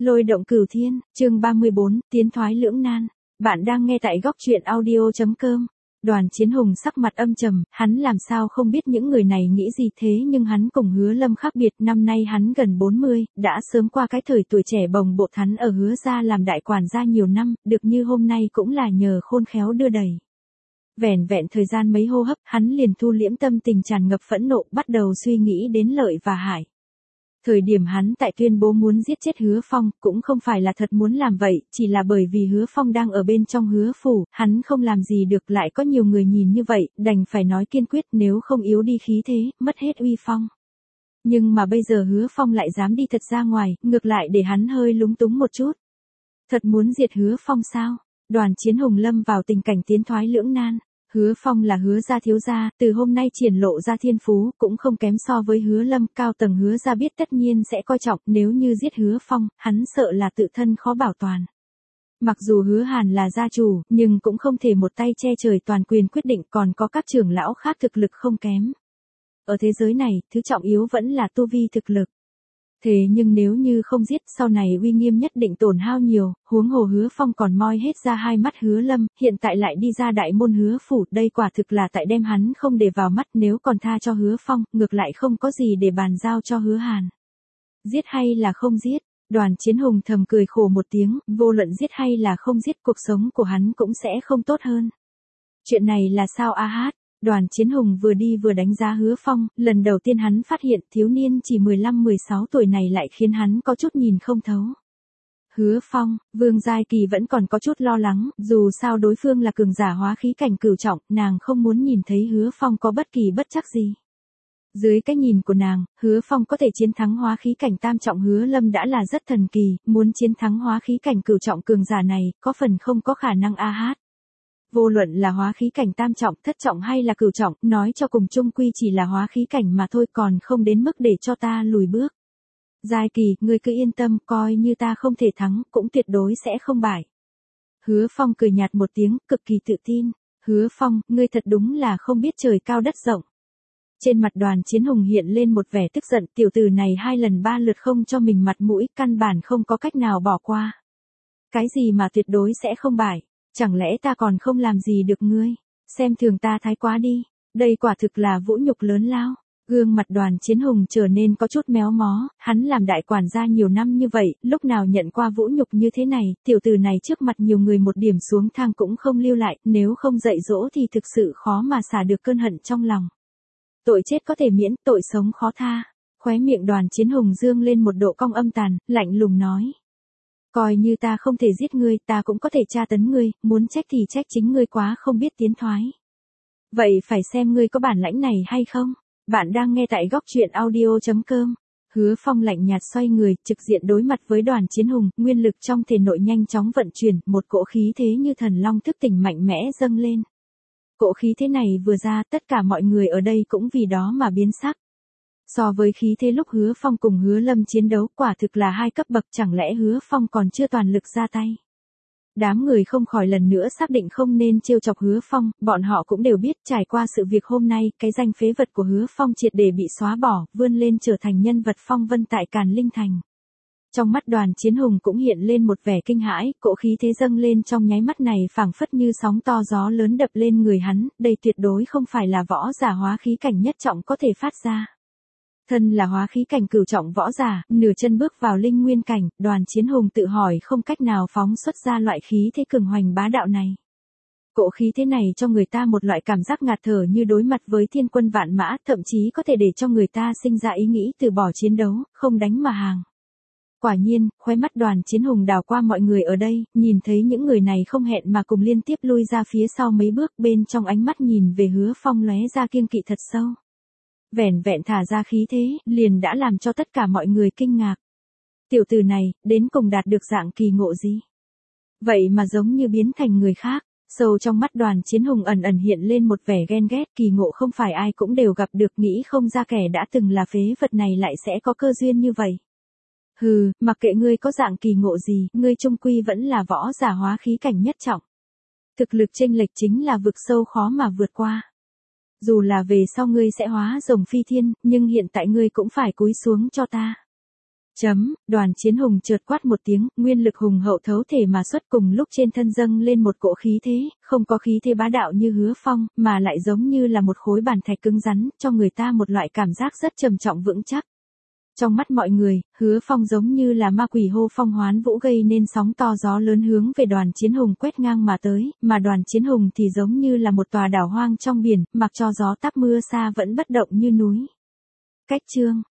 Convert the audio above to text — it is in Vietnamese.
Lôi động cửu thiên, chương 34, tiến thoái lưỡng nan. Bạn đang nghe tại góc truyện audio.com. Đoàn Chiến Hùng sắc mặt âm trầm, hắn làm sao không biết những người này nghĩ gì thế, nhưng hắn cùng Hứa Lâm khác biệt, năm nay hắn gần 40, đã sớm qua cái thời tuổi trẻ bồng bột. Hắn ở Hứa gia làm đại quản gia nhiều năm, được như hôm nay cũng là nhờ khôn khéo đưa đẩy. Vẻn vẹn thời gian mấy hô hấp, hắn liền thu liễm tâm tình tràn ngập phẫn nộ, bắt đầu suy nghĩ đến lợi và hại. Thời điểm hắn tại tuyên bố muốn giết chết Hứa Phong, cũng không phải là thật muốn làm vậy, chỉ là bởi vì Hứa Phong đang ở bên trong Hứa phủ, hắn không làm gì được, lại có nhiều người nhìn như vậy, đành phải nói kiên quyết, nếu không yếu đi khí thế, mất hết uy phong. Nhưng mà bây giờ Hứa Phong lại dám đi thật ra ngoài, ngược lại để hắn hơi lúng túng một chút. Thật muốn diệt Hứa Phong sao? Đoàn Chiến Hùng lâm vào tình cảnh tiến thoái lưỡng nan. Hứa Phong là Hứa gia thiếu gia, từ hôm nay triển lộ ra thiên phú, cũng không kém so với Hứa Lâm, cao tầng Hứa gia biết tất nhiên sẽ coi trọng, nếu như giết Hứa Phong, hắn sợ là tự thân khó bảo toàn. Mặc dù Hứa Hàn là gia chủ, nhưng cũng không thể một tay che trời toàn quyền quyết định, còn có các trưởng lão khác thực lực không kém. Ở thế giới này, thứ trọng yếu vẫn là tu vi thực lực. Thế nhưng nếu như không giết, sau này uy nghiêm nhất định tổn hao nhiều, huống hồ Hứa Phong còn moi hết ra hai mắt Hứa Lâm, hiện tại lại đi ra đại môn Hứa phủ, đây quả thực là tại đem hắn không để vào mắt, nếu còn tha cho Hứa Phong, ngược lại không có gì để bàn giao cho Hứa Hàn. Giết hay là không giết? Đoàn Chiến Hùng thầm cười khổ một tiếng, vô luận giết hay là không giết, cuộc sống của hắn cũng sẽ không tốt hơn. Chuyện này là sao a hát? Đoàn Chiến Hùng vừa đi vừa đánh giá Hứa Phong, lần đầu tiên hắn phát hiện thiếu niên chỉ 15-16 tuổi này lại khiến hắn có chút nhìn không thấu. Hứa Phong, Vương Giai Kỳ vẫn còn có chút lo lắng, dù sao đối phương là cường giả hóa khí cảnh cửu trọng, nàng không muốn nhìn thấy Hứa Phong có bất kỳ bất trắc gì. Dưới cái nhìn của nàng, Hứa Phong có thể chiến thắng hóa khí cảnh tam trọng Hứa Lâm đã là rất thần kỳ, muốn chiến thắng hóa khí cảnh cửu trọng cường giả này, có phần không có khả năng a hát. Vô luận là hóa khí cảnh tam trọng, thất trọng hay là cửu trọng, nói cho cùng chung quy chỉ là hóa khí cảnh mà thôi, còn không đến mức để cho ta lùi bước. Giai Kỳ, ngươi cứ yên tâm, coi như ta không thể thắng, cũng tuyệt đối sẽ không bại. Hứa Phong cười nhạt một tiếng, cực kỳ tự tin. Hứa Phong, ngươi thật đúng là không biết trời cao đất rộng. Trên mặt Đoàn Chiến Hùng hiện lên một vẻ tức giận, tiểu tử này 2 lần 3 lượt không cho mình mặt mũi, căn bản không có cách nào bỏ qua. Cái gì mà tuyệt đối sẽ không bại? Chẳng lẽ ta còn không làm gì được ngươi? Xem thường ta thái quá đi. Đây quả thực là vũ nhục lớn lao. Gương mặt Đoàn Chiến Hùng trở nên có chút méo mó, hắn làm đại quản gia nhiều năm như vậy, lúc nào nhận qua vũ nhục như thế này, tiểu tử này trước mặt nhiều người một điểm xuống thang cũng không lưu lại, nếu không dạy dỗ thì thực sự khó mà xả được cơn hận trong lòng. Tội chết có thể miễn, tội sống khó tha. Khóe miệng Đoàn Chiến Hùng dương lên một độ cong âm tàn, lạnh lùng nói. Coi như ta không thể giết ngươi, ta cũng có thể tra tấn ngươi, muốn trách thì trách chính ngươi quá không biết tiến thoái. Vậy phải xem ngươi có bản lãnh này hay không? Bạn đang nghe tại góc truyện audio.com. Hứa Phong lạnh nhạt xoay người, trực diện đối mặt với Đoàn Chiến Hùng, nguyên lực trong thể nội nhanh chóng vận chuyển, một cỗ khí thế như thần long thức tỉnh mạnh mẽ dâng lên. Cỗ khí thế này vừa ra, tất cả mọi người ở đây cũng vì đó mà biến sắc. So với khí thế lúc Hứa Phong cùng Hứa Lâm chiến đấu, quả thực là hai cấp bậc, chẳng lẽ Hứa Phong còn chưa toàn lực ra tay. Đám người không khỏi lần nữa xác định không nên trêu chọc Hứa Phong, bọn họ cũng đều biết trải qua sự việc hôm nay, cái danh phế vật của Hứa Phong triệt để bị xóa bỏ, vươn lên trở thành nhân vật phong vân tại Càn Linh Thành. Trong mắt Đoàn Chiến Hùng cũng hiện lên một vẻ kinh hãi, cỗ khí thế dâng lên trong nháy mắt này phảng phất như sóng to gió lớn đập lên người hắn, đây tuyệt đối không phải là võ giả hóa khí cảnh nhất trọng có thể phát ra. Thân là hóa khí cảnh cửu trọng võ giả, nửa chân bước vào linh nguyên cảnh, Đoàn Chiến Hùng tự hỏi không cách nào phóng xuất ra loại khí thế cường hoành bá đạo này. Cỗ khí thế này cho người ta một loại cảm giác ngạt thở như đối mặt với thiên quân vạn mã, thậm chí có thể để cho người ta sinh ra ý nghĩ từ bỏ chiến đấu, không đánh mà hàng. Quả nhiên, khóe mắt Đoàn Chiến Hùng đảo qua mọi người ở đây, nhìn thấy những người này không hẹn mà cùng liên tiếp lui ra phía sau mấy bước, bên trong ánh mắt nhìn về Hứa Phong lóe ra kiêng kỵ thật sâu. Vẻn vẹn thả ra khí thế, liền đã làm cho tất cả mọi người kinh ngạc. Tiểu tử này, đến cùng đạt được dạng kỳ ngộ gì? Vậy mà giống như biến thành người khác, sâu trong mắt Đoàn Chiến Hùng ẩn ẩn hiện lên một vẻ ghen ghét, kỳ ngộ không phải ai cũng đều gặp được, nghĩ không ra kẻ đã từng là phế vật này lại sẽ có cơ duyên như vậy. Hừ, mặc kệ ngươi có dạng kỳ ngộ gì, ngươi chung quy vẫn là võ giả hóa khí cảnh nhất trọng. Thực lực chênh lệch chính là vực sâu khó mà vượt qua. Dù là về sau ngươi sẽ hóa rồng phi thiên, nhưng hiện tại ngươi cũng phải cúi xuống cho ta. Đoàn Chiến Hùng chợt quát một tiếng, nguyên lực hùng hậu thấu thể mà xuất, cùng lúc trên thân dâng lên một cỗ khí thế, không có khí thế bá đạo như Hứa Phong, mà lại giống như là một khối bàn thạch cứng rắn, cho người ta một loại cảm giác rất trầm trọng vững chắc. Trong mắt mọi người, Hứa Phong giống như là ma quỷ hô phong hoán vũ gây nên sóng to gió lớn hướng về Đoàn Chiến Hùng quét ngang mà tới, mà Đoàn Chiến Hùng thì giống như là một tòa đảo hoang trong biển, mặc cho gió táp mưa xa vẫn bất động như núi. Cách chương